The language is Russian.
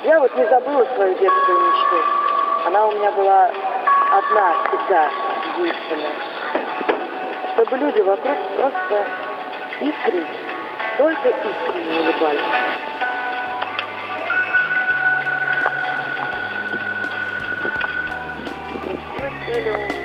Я вот не забыла свою детскую мечту. Она у меня была одна, всегда, единственная. Чтобы люди вокруг просто искренне, только искренне улыбались. Красивые цели у меня.